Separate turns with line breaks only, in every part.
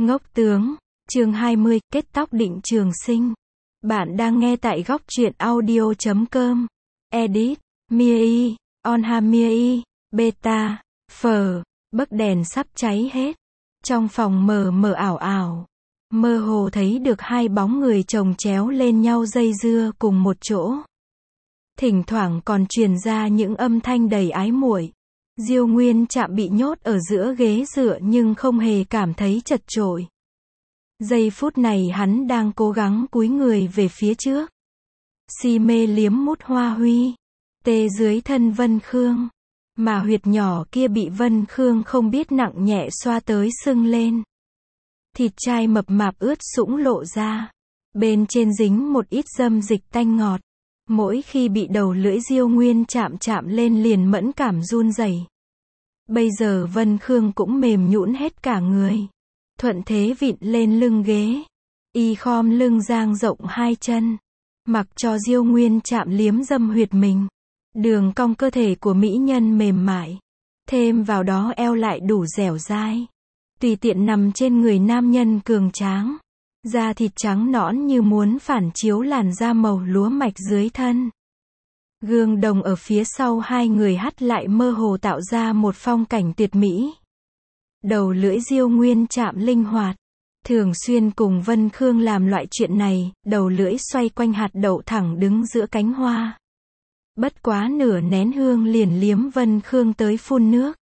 Ngốc tướng, chương 20, kết tóc định trường sinh. Bạn đang nghe tại góc truyện audio.com. Edit, Mie, Onha Mie, Beta, Phờ, bấc đèn sắp cháy hết. Trong phòng mờ mờ ảo ảo, mơ hồ thấy được hai bóng người chồng chéo lên nhau dây dưa cùng một chỗ. Thỉnh thoảng còn truyền ra những âm thanh đầy ái muội. Diêu Nguyên Trạm bị nhốt ở giữa ghế dựa nhưng không hề cảm thấy chật chội. Giây phút này hắn đang cố gắng cúi người về phía trước. Si mê liếm mút Hoa Huy. Tê dưới thân Vân Khương. Mà huyệt nhỏ kia bị Vân Khương không biết nặng nhẹ xoa tới sưng lên. Thịt trai mập mạp ướt sũng lộ ra. Bên trên dính một ít dâm dịch tanh ngọt. Mỗi khi bị đầu lưỡi Diêu Nguyên chạm chạm lên liền mẫn cảm run rẩy. Bây giờ Vân Khương cũng mềm nhũn hết cả người. Thuận thế vịn lên lưng ghế. Y khom lưng dang rộng hai chân. Mặc cho Diêu Nguyên chạm liếm dâm huyệt mình. Đường cong cơ thể của mỹ nhân mềm mại. Thêm vào đó eo lại đủ dẻo dai. Tùy tiện nằm trên người nam nhân cường tráng. Da thịt trắng nõn như muốn phản chiếu làn da màu lúa mạch dưới thân. Gương đồng ở phía sau hai người hắt lại mơ hồ tạo ra một phong cảnh tuyệt mỹ. Đầu lưỡi Diêu Nguyên chạm linh hoạt. Thường xuyên cùng Vân Khương làm loại chuyện này, đầu lưỡi xoay quanh hạt đậu thẳng đứng giữa cánh hoa. Bất quá nửa nén hương liền liếm Vân Khương tới phun nước.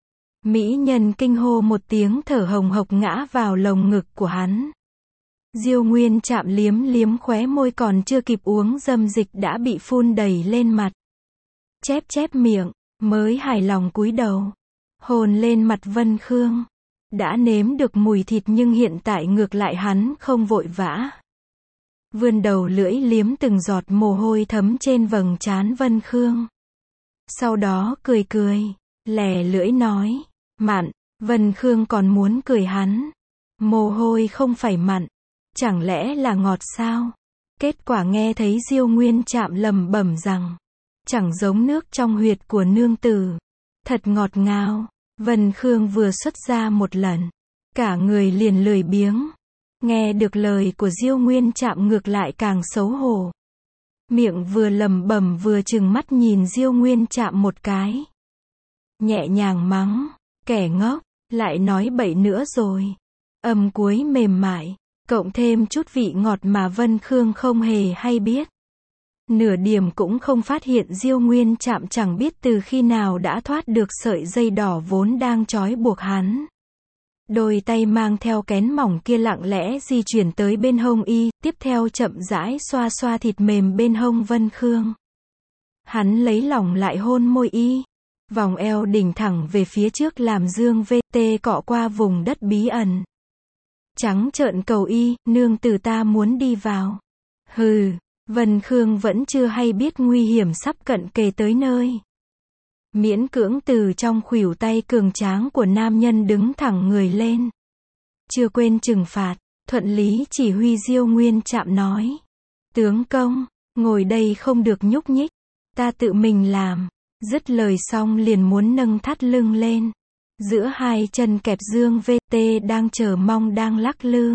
Mỹ nhân kinh hô một tiếng thở hồng hộc ngã vào lồng ngực của hắn. Diêu Nguyên chạm liếm liếm khóe môi còn chưa kịp uống dâm dịch đã bị phun đầy lên mặt. Chép chép miệng, mới hài lòng cúi đầu. Hôn lên mặt Vân Khương. Đã nếm được mùi thịt nhưng hiện tại ngược lại hắn không vội vã. Vươn đầu lưỡi liếm từng giọt mồ hôi thấm trên vầng trán Vân Khương. Sau đó cười cười, lè lưỡi nói, mặn. Vân Khương còn muốn cười hắn. Mồ hôi không phải mặn. Chẳng lẽ là ngọt sao? Kết quả nghe thấy Diêu Nguyên chạm lẩm bẩm rằng, chẳng giống nước trong huyệt của nương tử. Thật ngọt ngào. Vân Khương vừa xuất ra một lần. Cả người liền lười biếng. Nghe được lời của Diêu Nguyên chạm ngược lại càng xấu hổ. Miệng vừa lẩm bẩm vừa trừng mắt nhìn Diêu Nguyên chạm một cái. Nhẹ nhàng mắng, kẻ ngốc, lại nói bậy nữa rồi. Âm cuối mềm mại. Cộng thêm chút vị ngọt mà Vân Khương không hề hay biết. Nửa điểm cũng không phát hiện Diêu Nguyên chạm chẳng biết từ khi nào đã thoát được sợi dây đỏ vốn đang trói buộc hắn. Đôi tay mang theo kén mỏng kia lặng lẽ di chuyển tới bên hông y, tiếp theo chậm rãi xoa xoa thịt mềm bên hông Vân Khương. Hắn lấy lỏng lại hôn môi y. Vòng eo đỉnh thẳng về phía trước làm dương VT cọ qua vùng đất bí ẩn. Trắng trợn cầu y, nương tử ta muốn đi vào. Hừ, Vân Khương vẫn chưa hay biết nguy hiểm sắp cận kề tới nơi. Miễn cưỡng từ trong khuỷu tay cường tráng của nam nhân đứng thẳng người lên. Chưa quên trừng phạt, thuận lý chỉ huy Diêu Nguyên chạm nói. Tướng công, ngồi đây không được nhúc nhích, ta tự mình làm. Dứt lời xong liền muốn nâng thắt lưng lên. Giữa hai chân kẹp dương VT đang chờ mong đang lắc lư.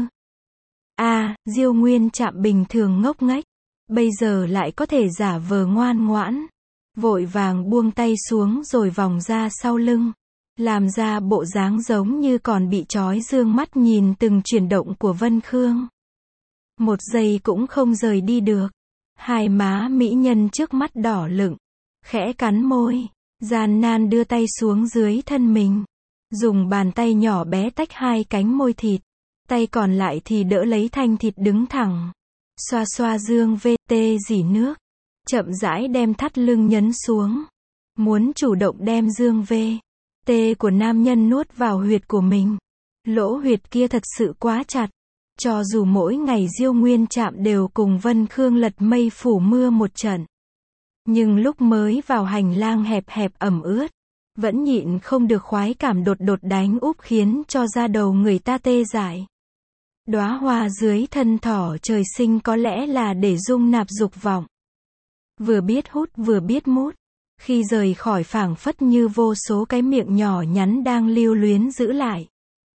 Diêu Nguyên chạm bình thường ngốc nghếch. Bây giờ lại có thể giả vờ ngoan ngoãn. Vội vàng buông tay xuống rồi vòng ra sau lưng. Làm ra bộ dáng giống như còn bị trói dương mắt nhìn từng chuyển động của Vân Khương. Một giây cũng không rời đi được. Hai má mỹ nhân trước mắt đỏ lựng. Khẽ cắn môi. Gian nan đưa tay xuống dưới thân mình. Dùng bàn tay nhỏ bé tách hai cánh môi thịt. Tay còn lại thì đỡ lấy thanh thịt đứng thẳng. Xoa xoa dương VT rỉ nước. Chậm rãi đem thắt lưng nhấn xuống. Muốn chủ động đem dương VT của nam nhân nuốt vào huyệt của mình. Lỗ huyệt kia thật sự quá chặt. Cho dù mỗi ngày Diêu Nguyên chạm đều cùng Vân Khương lật mây phủ mưa một trận. Nhưng lúc mới vào hành lang hẹp hẹp ẩm ướt. Vẫn nhịn không được khoái cảm đột đột đánh úp khiến cho da đầu người ta tê dại. Đóa hoa dưới thân thỏ trời sinh có lẽ là để dung nạp dục vọng. Vừa biết hút vừa biết mút. Khi rời khỏi phảng phất như vô số cái miệng nhỏ nhắn đang lưu luyến giữ lại.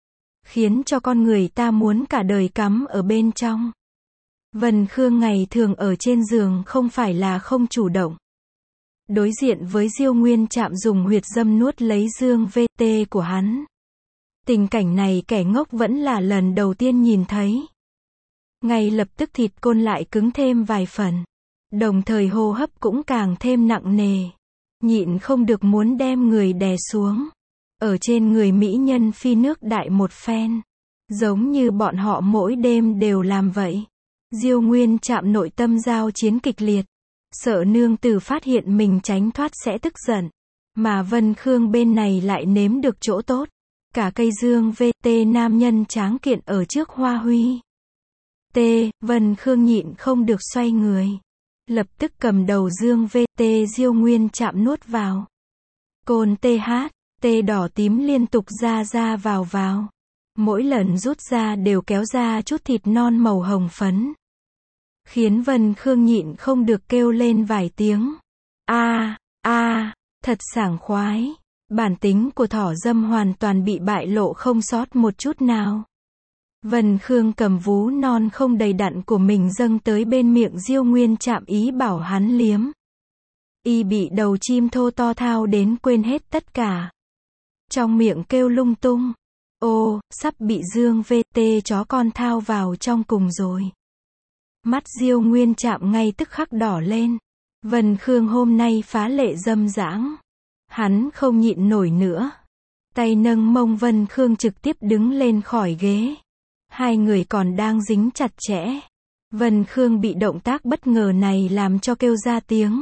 khiến cho con người ta muốn cả đời cắm ở bên trong. Vân Khương ngày thường ở trên giường không phải là không chủ động. Đối diện với Diêu Nguyên Trạm dùng huyệt dâm nuốt lấy dương VT của hắn. Tình cảnh này kẻ ngốc vẫn là lần đầu tiên nhìn thấy. Ngay lập tức thịt côn lại cứng thêm vài phần. Đồng thời hô hấp cũng càng thêm nặng nề. Nhịn không được muốn đem người đè xuống. Ở trên người mỹ nhân phi nước đại một phen. Giống như bọn họ mỗi đêm đều làm vậy. Diêu Nguyên Trạm nội tâm giao chiến kịch liệt. Sợ nương tử phát hiện mình tránh thoát sẽ tức giận. Mà Vân Khương bên này lại nếm được chỗ tốt. Cả cây dương VT nam nhân tráng kiện ở trước Hoa Huy. Vân Khương nhịn không được xoay người. Lập tức cầm đầu dương VT Diêu Nguyên Trạm nuốt vào. Côn TH, đỏ tím liên tục ra vào. Mỗi lần rút ra đều kéo ra chút thịt non màu hồng phấn. Khiến Vân Khương nhịn không được kêu lên vài tiếng. Thật sảng khoái. Bản tính của thỏ dâm hoàn toàn bị bại lộ không sót một chút nào. Vân Khương cầm vú non không đầy đặn của mình dâng tới bên miệng Diêu Nguyên Trạm ý bảo hắn liếm. Y bị đầu chim thô to thao đến quên hết tất cả. Trong miệng kêu lung tung. Sắp bị dương VT chó con thao vào trong cùng rồi. Mắt Diêu Nguyên Trạm ngay tức khắc đỏ lên. Vân Khương hôm nay phá lệ dâm dãng. Hắn không nhịn nổi nữa. Tay nâng mông Vân Khương trực tiếp đứng lên khỏi ghế. Hai người còn đang dính chặt chẽ. Vân Khương bị động tác bất ngờ này làm cho kêu ra tiếng.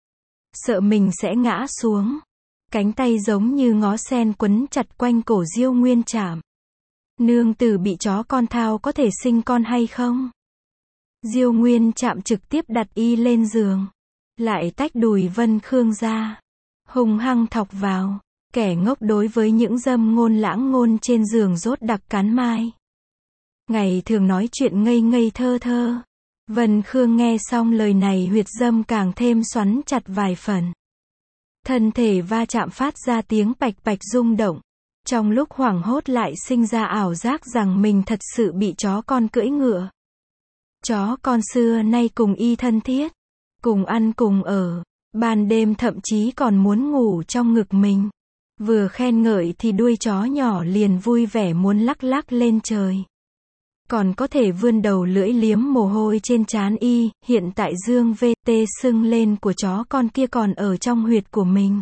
Sợ mình sẽ ngã xuống. Cánh tay giống như ngó sen quấn chặt quanh cổ Diêu Nguyên Trạm. Nương tử bị chó con thao có thể sinh con hay không? Diêu Nguyên Trạm trực tiếp đặt y lên giường. Lại tách đùi Vân Khương ra. Hung hăng thọc vào. Kẻ ngốc đối với những dâm ngôn lãng ngôn trên giường rốt đặc cắn mai. Ngày thường nói chuyện ngây ngây thơ thơ. Vân Khương nghe xong lời này huyệt dâm càng thêm xoắn chặt vài phần. Thân thể va chạm phát ra tiếng bạch bạch rung động. Trong lúc hoảng hốt lại sinh ra ảo giác rằng mình thật sự bị chó con cưỡi ngựa. Chó con xưa nay cùng y thân thiết. Cùng ăn cùng ở. Ban đêm thậm chí còn muốn ngủ trong ngực mình. Vừa khen ngợi thì đuôi chó nhỏ liền vui vẻ muốn lắc lắc lên trời. Còn có thể vươn đầu lưỡi liếm mồ hôi trên trán y. Hiện tại dương VT sưng lên của chó con kia còn ở trong huyệt của mình.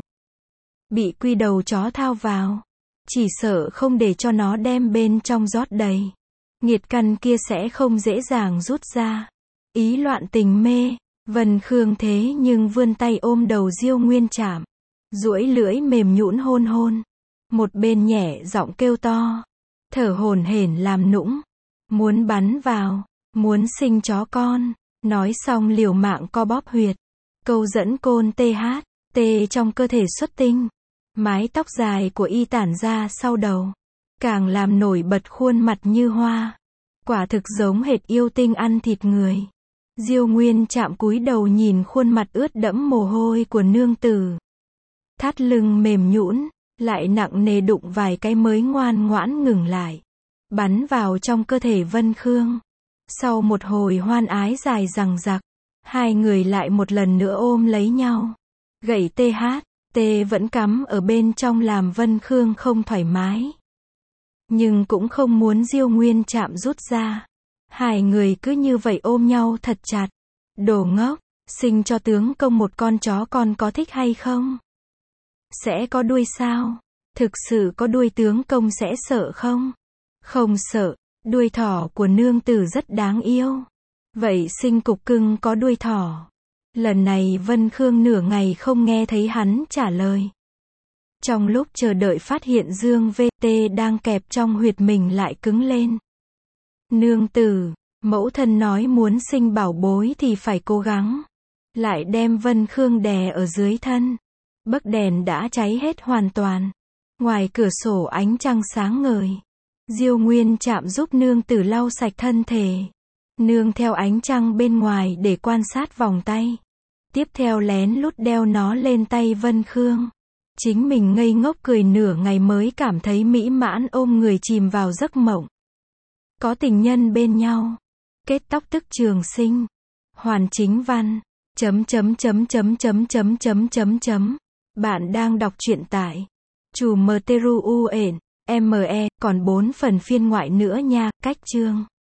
Bị quy đầu chó thao vào. Chỉ sợ không để cho nó đem bên trong rót đầy. Nghiệt căn kia sẽ không dễ dàng rút ra. Ý loạn tình mê. Vân Khương thế nhưng vươn tay ôm đầu Diêu Nguyên Trạm. Duỗi lưỡi mềm nhũn hôn hôn. Một bên nhẹ giọng kêu to. Thở hổn hển làm nũng. Muốn bắn vào. Muốn sinh chó con. Nói xong liều mạng co bóp huyệt. Câu dẫn côn TH, trong cơ thể xuất tinh. Mái tóc dài của y tản ra sau đầu. Càng làm nổi bật khuôn mặt như hoa. Quả thực giống hệt yêu tinh ăn thịt người. Diêu Nguyên Trạm cúi đầu nhìn khuôn mặt ướt đẫm mồ hôi của nương tử. Thắt lưng mềm nhũn, lại nặng nề đụng vài cái mới ngoan ngoãn ngừng lại. Bắn vào trong cơ thể Vân Khương. Sau một hồi hoan ái dài dằng dặc, hai người lại một lần nữa ôm lấy nhau. Gậy TH, vẫn cắm ở bên trong làm Vân Khương không thoải mái. Nhưng cũng không muốn Diêu Nguyên Trạm rút ra. Hai người cứ như vậy ôm nhau thật chặt. Đồ ngốc, sinh cho tướng công một con chó con có thích hay không? Sẽ có đuôi sao? Thực sự có đuôi tướng công sẽ sợ không? Không sợ, đuôi thỏ của nương tử rất đáng yêu. Vậy sinh cục cưng có đuôi thỏ. Lần này Vân Khương nửa ngày không nghe thấy hắn trả lời. Trong lúc chờ đợi phát hiện dương VT đang kẹp trong huyệt mình lại cứng lên. Nương tử, mẫu thân nói muốn sinh bảo bối thì phải cố gắng. Lại đem Vân Khương đè ở dưới thân. Bấc đèn đã cháy hết hoàn toàn. Ngoài cửa sổ ánh trăng sáng ngời. Diêu Nguyên Trạm giúp nương tử lau sạch thân thể. Nương theo ánh trăng bên ngoài để quan sát vòng tay. Tiếp theo lén lút đeo nó lên tay Vân Khương. Chính mình ngây ngốc cười nửa ngày mới cảm thấy mỹ mãn ôm người chìm vào giấc mộng. Có tình nhân bên nhau. Kết tóc tức trường sinh. Hoàn chính văn. Bạn đang đọc truyện tại Chủ MTRU UN ME, còn 4 phần phiên ngoại nữa nha, cách chương.